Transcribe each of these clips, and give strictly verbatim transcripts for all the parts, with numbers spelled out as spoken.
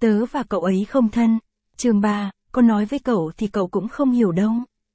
Tớ và cậu ấy không thân. Chương ba, có nói với cậu thì cậu cũng không hiểu đâu.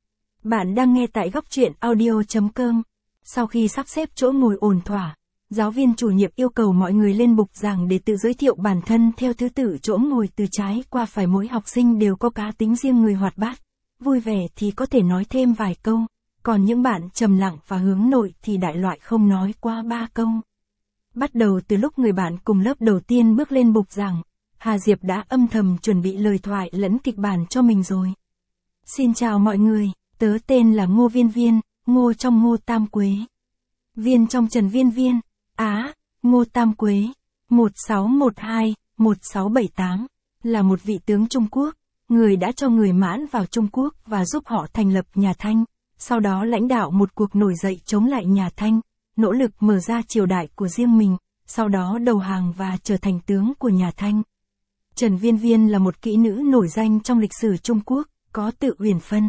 Bạn đang nghe tại góc truyện audio chấm com. Sau khi sắp xếp chỗ ngồi ổn thỏa, giáo viên chủ nhiệm yêu cầu mọi người lên bục giảng để tự giới thiệu bản thân theo thứ tự chỗ ngồi từ trái qua phải. Mỗi học sinh đều có cá tính riêng, người hoạt bát, vui vẻ thì có thể nói thêm vài câu, còn những bạn trầm lặng và hướng nội thì đại loại không nói qua ba câu. Bắt đầu từ lúc người bạn cùng lớp đầu tiên bước lên bục giảng, Hà Diệp đã âm thầm chuẩn bị lời thoại lẫn kịch bản cho mình rồi. Xin chào mọi người, tớ tên là Ngô Viên Viên, Ngô trong Ngô Tam Quế. Viên trong Trần Viên Viên, Á, Ngô Tam Quế, một sáu một hai, một sáu bảy tám, là một vị tướng Trung Quốc, người đã cho người Mãn vào Trung Quốc và giúp họ thành lập nhà Thanh, sau đó lãnh đạo một cuộc nổi dậy chống lại nhà Thanh, nỗ lực mở ra triều đại của riêng mình, sau đó đầu hàng và trở thành tướng của nhà Thanh. Trần Viên Viên là một kỹ nữ nổi danh trong lịch sử Trung Quốc, có tự Uyển Phân.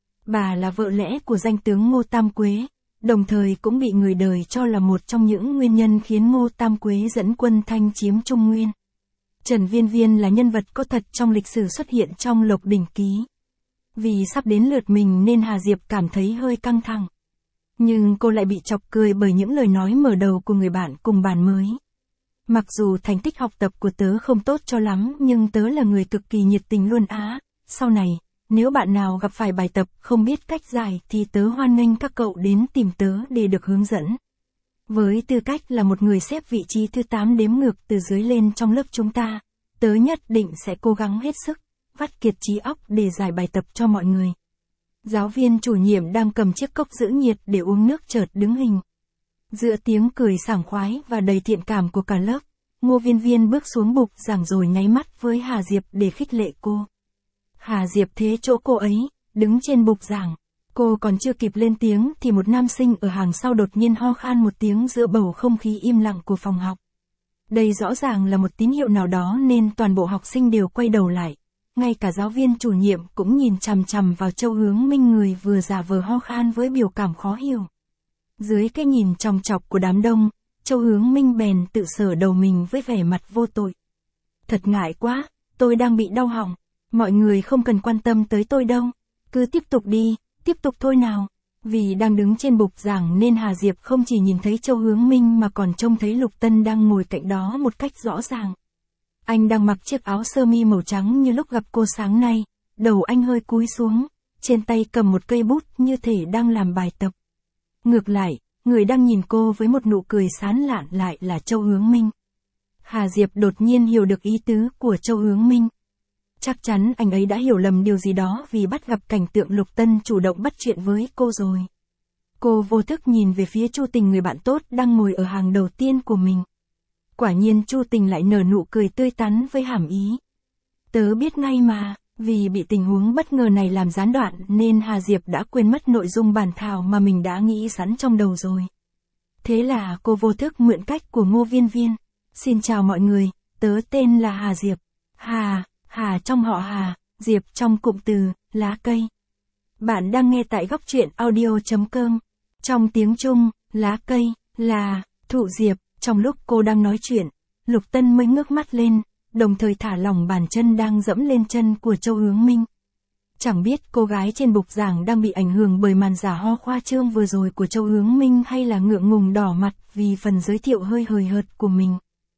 Bà là vợ lẽ của danh tướng Ngô Tam Quế, đồng thời cũng bị người đời cho là một trong những nguyên nhân khiến Ngô Tam Quế dẫn quân Thanh chiếm Trung Nguyên. Trần Viên Viên là nhân vật có thật trong lịch sử, xuất hiện trong Lộc Đỉnh Ký. Vì sắp đến lượt mình nên Hà Diệp cảm thấy hơi căng thẳng. Nhưng cô lại bị chọc cười bởi những lời nói mở đầu của người bạn cùng bàn mới. Mặc dù thành tích học tập của tớ không tốt cho lắm nhưng tớ là người cực kỳ nhiệt tình luôn á. Sau này, nếu bạn nào gặp phải bài tập không biết cách giải thì tớ hoan nghênh các cậu đến tìm tớ để được hướng dẫn. Với tư cách là một người xếp vị trí thứ tám đếm ngược từ dưới lên trong lớp chúng ta, tớ nhất định sẽ cố gắng hết sức, vắt kiệt trí óc để giải bài tập cho mọi người. Giáo viên chủ nhiệm đang cầm chiếc cốc giữ nhiệt để uống nước chợt đứng hình. Giữa tiếng cười sảng khoái và đầy thiện cảm của cả lớp, Ngô Viên Viên bước xuống bục giảng rồi nháy mắt với Hà Diệp để khích lệ cô. Hà Diệp thế chỗ cô ấy, đứng trên bục giảng. Cô còn chưa kịp lên tiếng thì một nam sinh ở hàng sau đột nhiên ho khan một tiếng giữa bầu không khí im lặng của phòng học. Đây rõ ràng là một tín hiệu nào đó nên toàn bộ học sinh đều quay đầu lại. Ngay cả giáo viên chủ nhiệm cũng nhìn chằm chằm vào Châu Hướng Minh, người vừa giả vờ ho khan với biểu cảm khó hiểu. Dưới cái nhìn chòng chọc của đám đông, Châu Hướng Minh bèn tự sờ đầu mình với vẻ mặt vô tội. Thật ngại quá, tôi đang bị đau họng. Mọi người không cần quan tâm tới tôi đâu. Cứ tiếp tục đi, tiếp tục thôi nào. Vì đang đứng trên bục giảng nên Hà Diệp không chỉ nhìn thấy Châu Hướng Minh mà còn trông thấy Lục Tân đang ngồi cạnh đó một cách rõ ràng. Anh đang mặc chiếc áo sơ mi màu trắng như lúc gặp cô sáng nay, đầu anh hơi cúi xuống, trên tay cầm một cây bút như thể đang làm bài tập. Ngược lại, người đang nhìn cô với một nụ cười sán lạn lại là Châu Hướng Minh. Hà Diệp đột nhiên hiểu được ý tứ của Châu Hướng Minh. Chắc chắn anh ấy đã hiểu lầm điều gì đó vì bắt gặp cảnh tượng Lục Tân chủ động bắt chuyện với cô rồi. Cô vô thức nhìn về phía Chu Tình, người bạn tốt đang ngồi ở hàng đầu tiên của mình. Quả nhiên Chu Tình lại nở nụ cười tươi tắn với hàm ý. Tớ biết ngay mà, vì bị tình huống bất ngờ này làm gián đoạn nên Hà Diệp đã quên mất nội dung bản thảo mà mình đã nghĩ sẵn trong đầu rồi. Thế là cô vô thức mượn cách của Ngô Viên Viên. Xin chào mọi người, tớ tên là Hà Diệp. Hà, Hà trong họ Hà, Diệp trong cụm từ, lá cây. Bạn đang nghe tại góc truyện audio chấm com. Trong tiếng Trung, lá cây, là, thụ diệp. Trong lúc cô đang nói chuyện, Lục Tân mới ngước mắt lên, đồng thời thả lỏng bàn chân đang dẫm lên chân của Châu Hướng Minh. Chẳng biết cô gái trên bục giảng đang bị ảnh hưởng bởi màn giả ho khoa trương vừa rồi của Châu Hướng Minh hay là ngượng ngùng đỏ mặt vì phần giới thiệu hơi hời hợt của mình.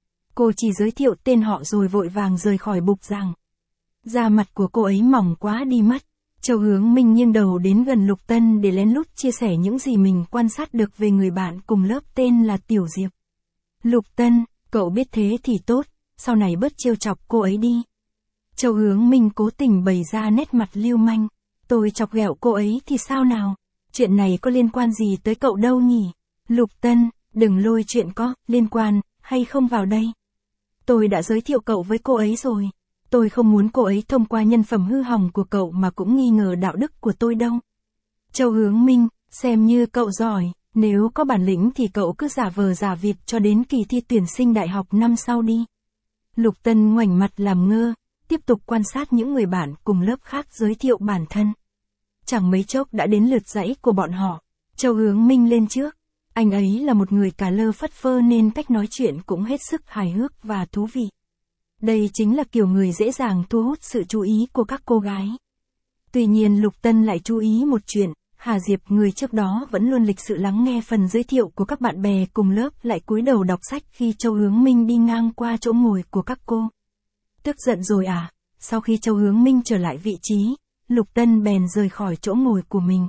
Cô chỉ giới thiệu tên họ rồi vội vàng rời khỏi bục giảng. Da mặt của cô ấy mỏng quá đi mất. Châu Hướng Minh nghiêng đầu đến gần Lục Tân để lén lút chia sẻ những gì mình quan sát được về người bạn cùng lớp tên là Tiểu Diệp. Lục Tân, cậu biết thế thì tốt, sau này bớt trêu chọc cô ấy đi. Châu Hướng Minh cố tình bày ra nét mặt lưu manh. Tôi chọc ghẹo cô ấy thì sao nào? Chuyện này có liên quan gì tới cậu đâu nhỉ? Lục Tân, đừng lôi chuyện có liên quan hay không vào đây. Tôi đã giới thiệu cậu với cô ấy rồi. Tôi không muốn cô ấy thông qua nhân phẩm hư hỏng của cậu mà cũng nghi ngờ đạo đức của tôi đâu. Châu Hướng Minh, xem như cậu giỏi. Nếu có bản lĩnh thì cậu cứ giả vờ giả vịt cho đến kỳ thi tuyển sinh đại học năm sau đi. Lục Tân ngoảnh mặt làm ngơ, tiếp tục quan sát những người bạn cùng lớp khác giới thiệu bản thân. Chẳng mấy chốc đã đến lượt dãy của bọn họ. Châu Hướng Minh lên trước. Anh ấy là một người cà lơ phất phơ nên cách nói chuyện cũng hết sức hài hước và thú vị. Đây chính là kiểu người dễ dàng thu hút sự chú ý của các cô gái. Tuy nhiên Lục Tân lại chú ý một chuyện, Hà Diệp người trước đó vẫn luôn lịch sự lắng nghe phần giới thiệu của các bạn bè cùng lớp lại cúi đầu đọc sách khi Châu Hướng Minh đi ngang qua chỗ ngồi của các cô. Tức giận rồi à? Sau khi Châu Hướng Minh trở lại vị trí, Lục Tân bèn rời khỏi chỗ ngồi của mình.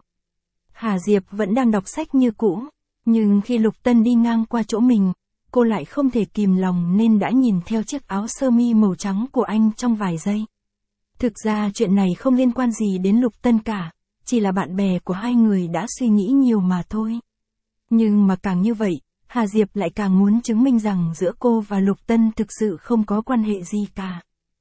Hà Diệp vẫn đang đọc sách như cũ, nhưng khi Lục Tân đi ngang qua chỗ mình, cô lại không thể kìm lòng nên đã nhìn theo chiếc áo sơ mi màu trắng của anh trong vài giây. Thực ra chuyện này không liên quan gì đến Lục Tân cả, chỉ là bạn bè của hai người đã suy nghĩ nhiều mà thôi. Nhưng mà càng như vậy, Hà Diệp lại càng muốn chứng minh rằng giữa cô và Lục Tân thực sự không có quan hệ gì cả.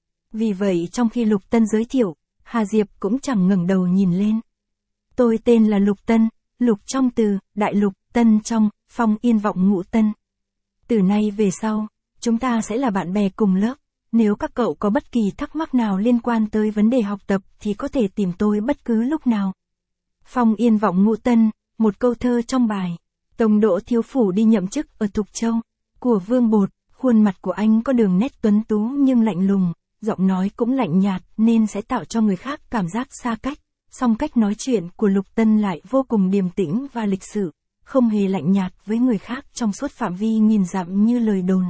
Vì vậy trong khi Lục Tân giới thiệu, Hà Diệp cũng chẳng ngẩng đầu nhìn lên. Tôi tên là Lục Tân, Lục trong từ, đại lục, Tân trong, phong yên vọng ngũ Tân. Từ nay về sau, chúng ta sẽ là bạn bè cùng lớp. Nếu các cậu có bất kỳ thắc mắc nào liên quan tới vấn đề học tập thì có thể tìm tôi bất cứ lúc nào. Phong yên vọng ngũ Tân, một câu thơ trong bài Tông Đỗ Thiếu Phủ đi nhậm chức ở Thục Châu, của Vương Bột. Khuôn mặt của anh có đường nét tuấn tú nhưng lạnh lùng, giọng nói cũng lạnh nhạt nên sẽ tạo cho người khác cảm giác xa cách. Song cách nói chuyện của Lục Tân lại vô cùng điềm tĩnh và lịch sự, không hề lạnh nhạt với người khác trong suốt phạm vi nghìn dặm như lời đồn.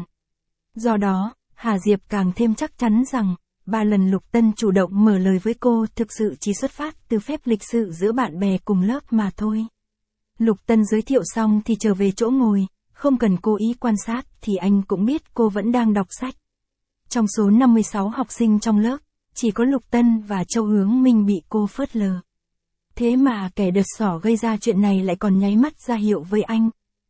Do đó, Hà Diệp càng thêm chắc chắn rằng, ba lần Lục Tân chủ động mở lời với cô thực sự chỉ xuất phát từ phép lịch sự giữa bạn bè cùng lớp mà thôi. Lục Tân giới thiệu xong thì trở về chỗ ngồi, không cần cố ý quan sát thì anh cũng biết cô vẫn đang đọc sách. Trong số năm mươi sáu học sinh trong lớp, chỉ có Lục Tân và Châu Hướng Minh bị cô phớt lờ. Thế mà kẻ đợt sỏ gây ra chuyện này lại còn nháy mắt ra hiệu với anh.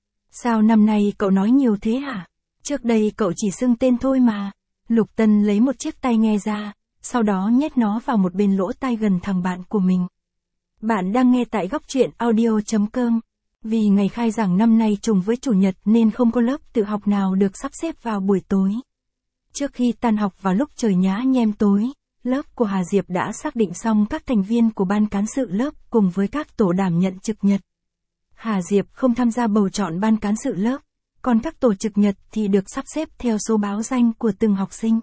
Sao năm nay cậu nói nhiều thế hả? Trước đây cậu chỉ xưng tên thôi mà. Lục Tân lấy một chiếc tai nghe ra, sau đó nhét nó vào một bên lỗ tai gần thằng bạn của mình. Bạn đang nghe tại góc truyện audio chấm com. Vì ngày khai giảng năm nay trùng với chủ nhật nên không có lớp tự học nào được sắp xếp vào buổi tối. Trước khi tan học vào lúc trời nhá nhem tối, lớp của Hà Diệp đã xác định xong các thành viên của ban cán sự lớp cùng với các tổ đảm nhận trực nhật. Hà Diệp không tham gia bầu chọn ban cán sự lớp, còn các tổ trực nhật thì được sắp xếp theo số báo danh của từng học sinh.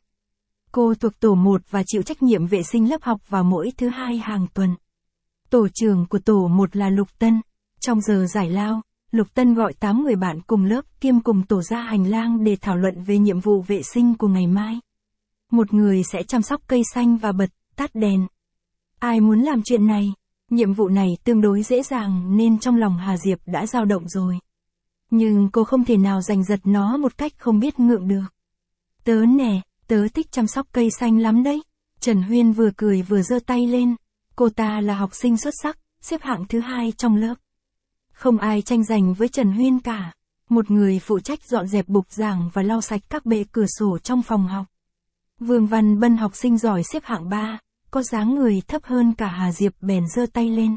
Cô thuộc tổ một và chịu trách nhiệm vệ sinh lớp học vào mỗi thứ hai hàng tuần. Tổ trưởng của tổ một là Lục Tân. Trong giờ giải lao, Lục Tân gọi tám người bạn cùng lớp kiêm cùng tổ ra hành lang để thảo luận về nhiệm vụ vệ sinh của ngày mai. Một người sẽ chăm sóc cây xanh và bật, tắt đèn. Ai muốn làm chuyện này? Nhiệm vụ này tương đối dễ dàng nên trong lòng Hà Diệp đã dao động rồi. Nhưng cô không thể nào giành giật nó một cách không biết ngượng được. Tớ nè, tớ thích chăm sóc cây xanh lắm đấy. Trần Huyên vừa cười vừa giơ tay lên. Cô ta là học sinh xuất sắc, xếp hạng thứ hai trong lớp. Không ai tranh giành với Trần Huyên cả. Một người phụ trách dọn dẹp bục giảng và lau sạch các bệ cửa sổ trong phòng học. Vương Văn Bân học sinh giỏi xếp hạng ba, có dáng người thấp hơn cả Hà Diệp bèn giơ tay lên.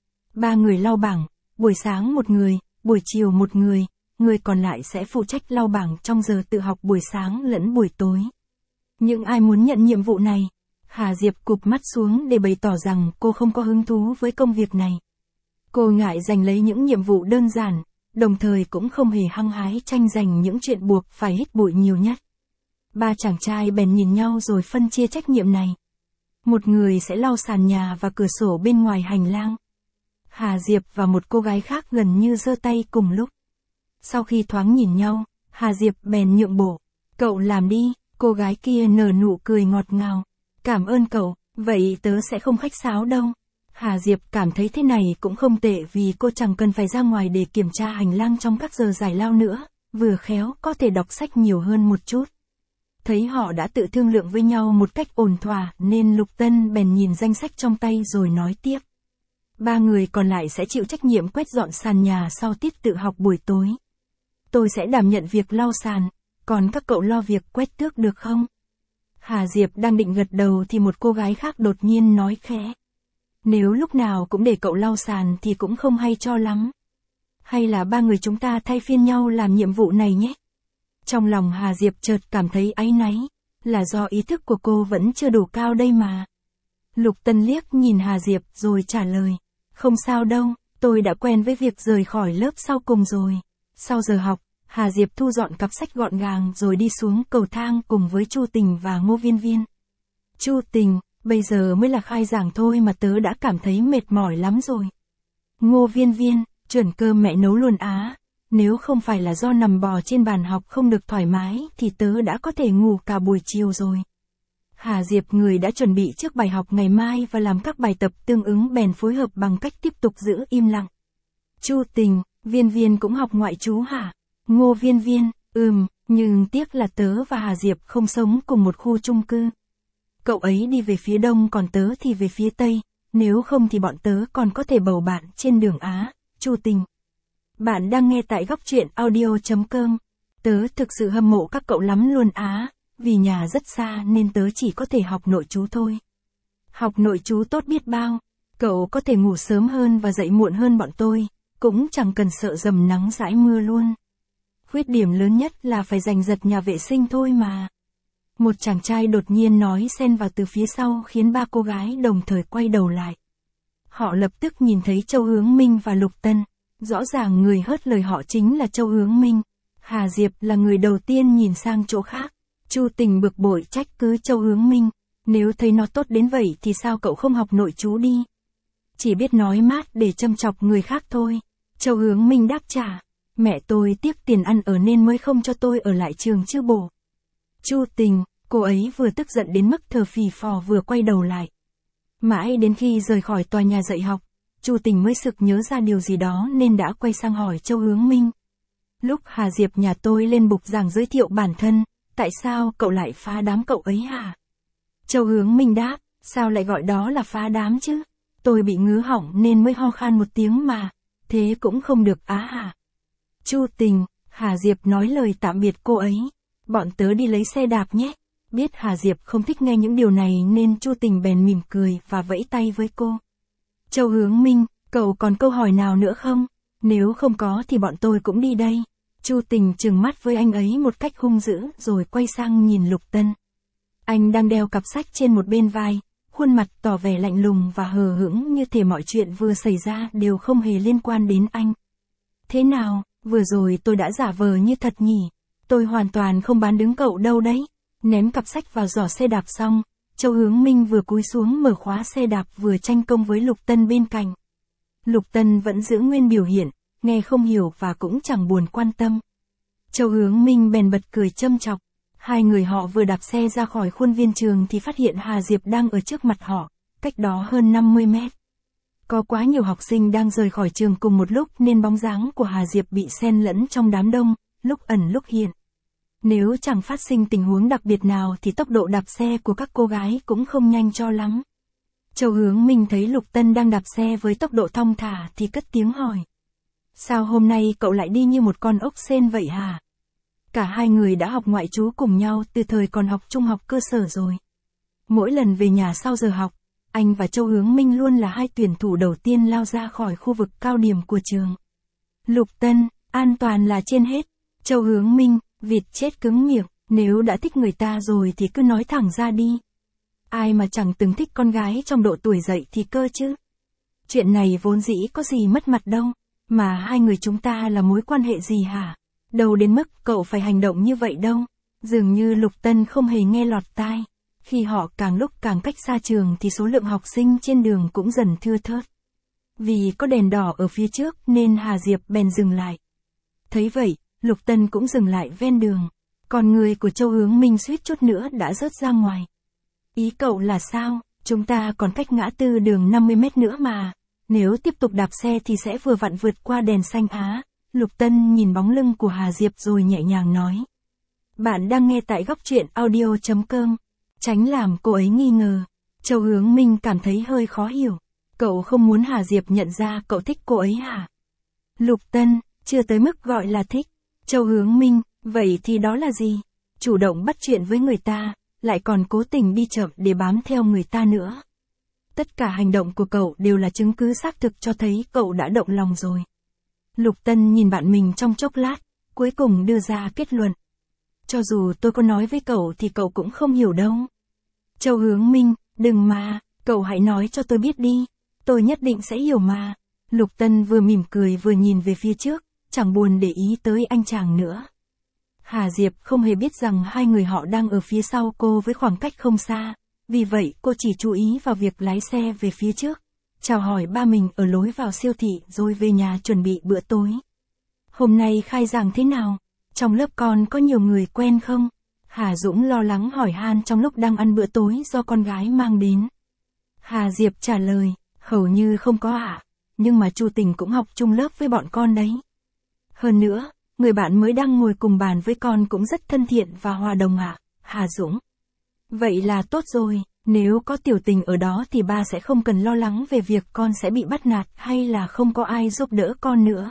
Ba người lau bảng, buổi sáng một người, buổi chiều một người, người còn lại sẽ phụ trách lau bảng trong giờ tự học buổi sáng lẫn buổi tối. Những ai muốn nhận nhiệm vụ này? Hà Diệp cụp mắt xuống để bày tỏ rằng cô không có hứng thú với công việc này. Cô ngại giành lấy những nhiệm vụ đơn giản, đồng thời cũng không hề hăng hái tranh giành những chuyện buộc phải hít bụi nhiều nhất. Ba chàng trai bèn nhìn nhau rồi phân chia trách nhiệm này. Một người sẽ lau sàn nhà và cửa sổ bên ngoài hành lang. Hà Diệp và một cô gái khác gần như giơ tay cùng lúc. Sau khi thoáng nhìn nhau, Hà Diệp bèn nhượng bộ. Cậu làm đi, cô gái kia nở nụ cười ngọt ngào. Cảm ơn cậu, vậy tớ sẽ không khách sáo đâu. Hà Diệp cảm thấy thế này cũng không tệ vì cô chẳng cần phải ra ngoài để kiểm tra hành lang trong các giờ giải lao nữa, vừa khéo có thể đọc sách nhiều hơn một chút. Thấy họ đã tự thương lượng với nhau một cách ổn thỏa nên Lục Tân bèn nhìn danh sách trong tay rồi nói tiếp. Ba người còn lại sẽ chịu trách nhiệm quét dọn sàn nhà sau tiết tự học buổi tối. Tôi sẽ đảm nhận việc lau sàn, còn các cậu lo việc quét tước được không? Hà Diệp đang định gật đầu thì một cô gái khác đột nhiên nói khẽ. Nếu lúc nào cũng để cậu lau sàn thì cũng không hay cho lắm. Hay là ba người chúng ta thay phiên nhau làm nhiệm vụ này nhé? Trong lòng Hà Diệp chợt cảm thấy áy náy, là do ý thức của cô vẫn chưa đủ cao đây mà. Lục Tân liếc nhìn Hà Diệp rồi trả lời, không sao đâu, tôi đã quen với việc rời khỏi lớp sau cùng rồi. Sau giờ học, Hà Diệp thu dọn cặp sách gọn gàng rồi đi xuống cầu thang cùng với Chu Tình và Ngô Viên Viên. Chu Tình, bây giờ mới là khai giảng thôi mà tớ đã cảm thấy mệt mỏi lắm rồi. Ngô Viên Viên, chuẩn cơm mẹ nấu luôn á. Nếu không phải là do nằm bò trên bàn học không được thoải mái thì tớ đã có thể ngủ cả buổi chiều rồi. Hà Diệp người đã chuẩn bị trước bài học ngày mai và làm các bài tập tương ứng bèn phối hợp bằng cách tiếp tục giữ im lặng. Chu Tình, Viên Viên cũng học ngoại trú hả? Ngô Viên Viên, ừm, nhưng tiếc là tớ và Hà Diệp không sống cùng một khu chung cư. Cậu ấy đi về phía đông còn tớ thì về phía tây, nếu không thì bọn tớ còn có thể bầu bạn trên đường Á. Chu Tình. Bạn đang nghe tại góc truyện audio chấm com. Tớ thực sự hâm mộ các cậu lắm luôn á, vì nhà rất xa nên tớ chỉ có thể học nội trú thôi. Học nội trú tốt biết bao, cậu có thể ngủ sớm hơn và dậy muộn hơn bọn tôi, cũng chẳng cần sợ dầm nắng dãi mưa luôn. Khuyết điểm lớn nhất là phải giành giật nhà vệ sinh thôi mà. Một chàng trai đột nhiên nói xen vào từ phía sau khiến ba cô gái đồng thời quay đầu lại. Họ lập tức nhìn thấy Châu Hướng Minh và Lục Tân. Rõ ràng người hớt lời họ chính là Châu Hướng Minh. Hà Diệp là người đầu tiên nhìn sang chỗ khác. Chu Tình bực bội trách cứ Châu Hướng Minh. Nếu thấy nó tốt đến vậy thì sao cậu không học nội trú đi? Chỉ biết nói mát để châm chọc người khác thôi. Châu Hướng Minh đáp trả. Mẹ tôi tiếc tiền ăn ở nên mới không cho tôi ở lại trường chứ bổ. Chu Tình, cô ấy vừa tức giận đến mức thở phì phò vừa quay đầu lại. Mãi đến khi rời khỏi tòa nhà dạy học, Chu Tình mới sực nhớ ra điều gì đó nên đã quay sang hỏi Châu Hướng Minh. Lúc Hà Diệp nhà tôi lên bục giảng giới thiệu bản thân, tại sao cậu lại phá đám cậu ấy hả? Châu Hướng Minh đáp, sao lại gọi đó là phá đám chứ? Tôi bị ngứa họng nên mới ho khan một tiếng mà, thế cũng không được á hả? Chu Tình, Hà Diệp nói lời tạm biệt cô ấy. Bọn tớ đi lấy xe đạp nhé. Biết Hà Diệp không thích nghe những điều này nên Chu Tình bèn mỉm cười và vẫy tay với cô. Châu Hướng Minh, cậu còn câu hỏi nào nữa không? Nếu không có thì bọn tôi cũng đi đây. Chu Tình trừng mắt với anh ấy một cách hung dữ rồi quay sang nhìn Lục Tân. Anh đang đeo cặp sách trên một bên vai, khuôn mặt tỏ vẻ lạnh lùng và hờ hững như thể mọi chuyện vừa xảy ra đều không hề liên quan đến anh. Thế nào, vừa rồi tôi đã giả vờ như thật nhỉ? Tôi hoàn toàn không bán đứng cậu đâu đấy. Ném cặp sách vào giỏ xe đạp xong, Châu Hướng Minh vừa cúi xuống mở khóa xe đạp vừa tranh công với Lục Tân bên cạnh. Lục Tân vẫn giữ nguyên biểu hiện, nghe không hiểu và cũng chẳng buồn quan tâm. Châu Hướng Minh bèn bật cười châm chọc. Hai người họ vừa đạp xe ra khỏi khuôn viên trường thì phát hiện Hà Diệp đang ở trước mặt họ, cách đó hơn năm mươi mét. Có quá nhiều học sinh đang rời khỏi trường cùng một lúc nên bóng dáng của Hà Diệp bị xen lẫn trong đám đông, lúc ẩn lúc hiện. Nếu chẳng phát sinh tình huống đặc biệt nào thì tốc độ đạp xe của các cô gái cũng không nhanh cho lắm. Châu Hướng Minh thấy Lục Tân đang đạp xe với tốc độ thong thả thì cất tiếng hỏi. Sao hôm nay cậu lại đi như một con ốc sên vậy hả? Cả hai người đã học ngoại trú cùng nhau từ thời còn học trung học cơ sở rồi. Mỗi lần về nhà sau giờ học, anh và Châu Hướng Minh luôn là hai tuyển thủ đầu tiên lao ra khỏi khu vực cao điểm của trường. Lục Tân, an toàn là trên hết. Châu Hướng Minh, vịt chết cứng miệng, nếu đã thích người ta rồi thì cứ nói thẳng ra đi. Ai mà chẳng từng thích con gái trong độ tuổi dậy thì cơ chứ. Chuyện này vốn dĩ có gì mất mặt đâu, mà hai người chúng ta là mối quan hệ gì hả? Đâu đến mức cậu phải hành động như vậy đâu. Dường như Lục Tân không hề nghe lọt tai. Khi họ càng lúc càng cách xa trường thì số lượng học sinh trên đường cũng dần thưa thớt. Vì có đèn đỏ ở phía trước nên Hà Diệp bèn dừng lại. Thấy vậy, Lục Tân cũng dừng lại ven đường. Còn người của Châu Hướng Minh suýt chút nữa đã rớt ra ngoài. Ý cậu là sao? Chúng ta còn cách ngã tư đường năm mươi mét nữa mà. Nếu tiếp tục đạp xe thì sẽ vừa vặn vượt qua đèn xanh á. Lục Tân nhìn bóng lưng của Hà Diệp rồi nhẹ nhàng nói. Bạn đang nghe tại góc truyện audio chấm com. Tránh làm cô ấy nghi ngờ. Châu Hướng Minh cảm thấy hơi khó hiểu. Cậu không muốn Hà Diệp nhận ra cậu thích cô ấy hả? Lục Tân, chưa tới mức gọi là thích. Châu Hướng Minh, vậy thì đó là gì? Chủ động bắt chuyện với người ta, lại còn cố tình đi chậm để bám theo người ta nữa. Tất cả hành động của cậu đều là chứng cứ xác thực cho thấy cậu đã động lòng rồi. Lục Tân nhìn bạn mình trong chốc lát, cuối cùng đưa ra kết luận. Cho dù tôi có nói với cậu thì cậu cũng không hiểu đâu. Châu Hướng Minh, đừng mà, cậu hãy nói cho tôi biết đi, tôi nhất định sẽ hiểu mà. Lục Tân vừa mỉm cười vừa nhìn về phía trước, chẳng buồn để ý tới anh chàng nữa. Hà Diệp không hề biết rằng hai người họ đang ở phía sau cô với khoảng cách không xa, vì vậy cô chỉ chú ý vào việc lái xe về phía trước, chào hỏi ba mình ở lối vào siêu thị rồi về nhà chuẩn bị bữa tối. Hôm nay khai giảng thế nào? Trong lớp con có nhiều người quen không? Hà Dũng lo lắng hỏi han trong lúc đang ăn bữa tối do con gái mang đến. Hà Diệp trả lời, hầu như không có ạ, à, nhưng mà Chu Tình cũng học chung lớp với bọn con đấy. Hơn nữa, người bạn mới đang ngồi cùng bàn với con cũng rất thân thiện và hòa đồng ạ, à, Hà Dũng. Vậy là tốt rồi, nếu có Tiểu Tình ở đó thì ba sẽ không cần lo lắng về việc con sẽ bị bắt nạt hay là không có ai giúp đỡ con nữa.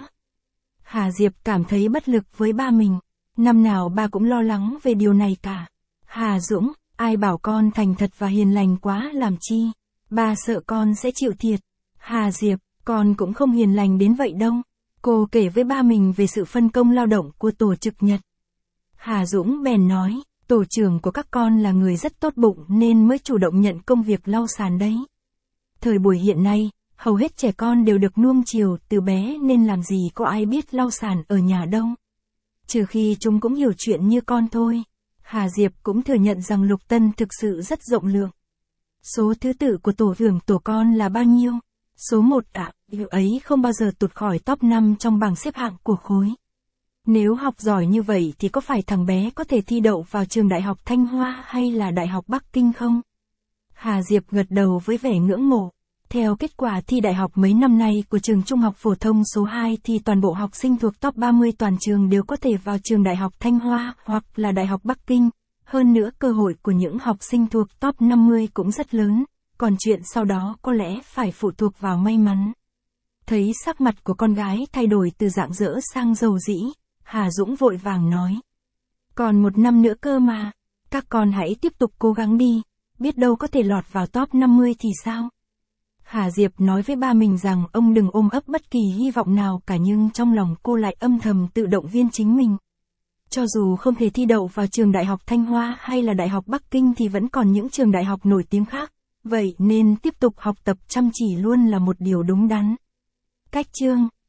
Hà Diệp cảm thấy bất lực với ba mình, năm nào ba cũng lo lắng về điều này cả. Hà Dũng, ai bảo con thành thật và hiền lành quá làm chi, ba sợ con sẽ chịu thiệt. Hà Diệp, con cũng không hiền lành đến vậy đâu. Cô kể với ba mình về sự phân công lao động của tổ trực nhật. Hà Dũng bèn nói, tổ trưởng của các con là người rất tốt bụng nên mới chủ động nhận công việc lau sàn đấy. Thời buổi hiện nay, hầu hết trẻ con đều được nuông chiều từ bé nên làm gì có ai biết lau sàn ở nhà đâu. Trừ khi chúng cũng hiểu chuyện như con thôi. Hà Diệp cũng thừa nhận rằng Lục Tân thực sự rất rộng lượng. Số thứ tự của tổ trưởng tổ con là bao nhiêu? Số một ạ, điều ấy không bao giờ tụt khỏi top năm trong bảng xếp hạng của khối. Nếu học giỏi như vậy thì có phải thằng bé có thể thi đậu vào trường Đại học Thanh Hoa hay là Đại học Bắc Kinh không? Hà Diệp gật đầu với vẻ ngưỡng mộ. Theo kết quả thi đại học mấy năm nay của trường Trung học phổ thông số hai thì toàn bộ học sinh thuộc top ba mươi toàn trường đều có thể vào trường Đại học Thanh Hoa hoặc là Đại học Bắc Kinh. Hơn nữa cơ hội của những học sinh thuộc top năm mươi cũng rất lớn, còn chuyện sau đó có lẽ phải phụ thuộc vào may mắn. Thấy sắc mặt của con gái thay đổi từ rạng rỡ sang rầu rĩ, Hà Dũng vội vàng nói. Còn một năm nữa cơ mà, các con hãy tiếp tục cố gắng đi, biết đâu có thể lọt vào top năm mươi thì sao? Hà Diệp nói với ba mình rằng ông đừng ôm ấp bất kỳ hy vọng nào cả, nhưng trong lòng cô lại âm thầm tự động viên chính mình. Cho dù không thể thi đậu vào trường Đại học Thanh Hoa hay là Đại học Bắc Kinh thì vẫn còn những trường đại học nổi tiếng khác, vậy nên tiếp tục học tập chăm chỉ luôn là một điều đúng đắn. Cách chương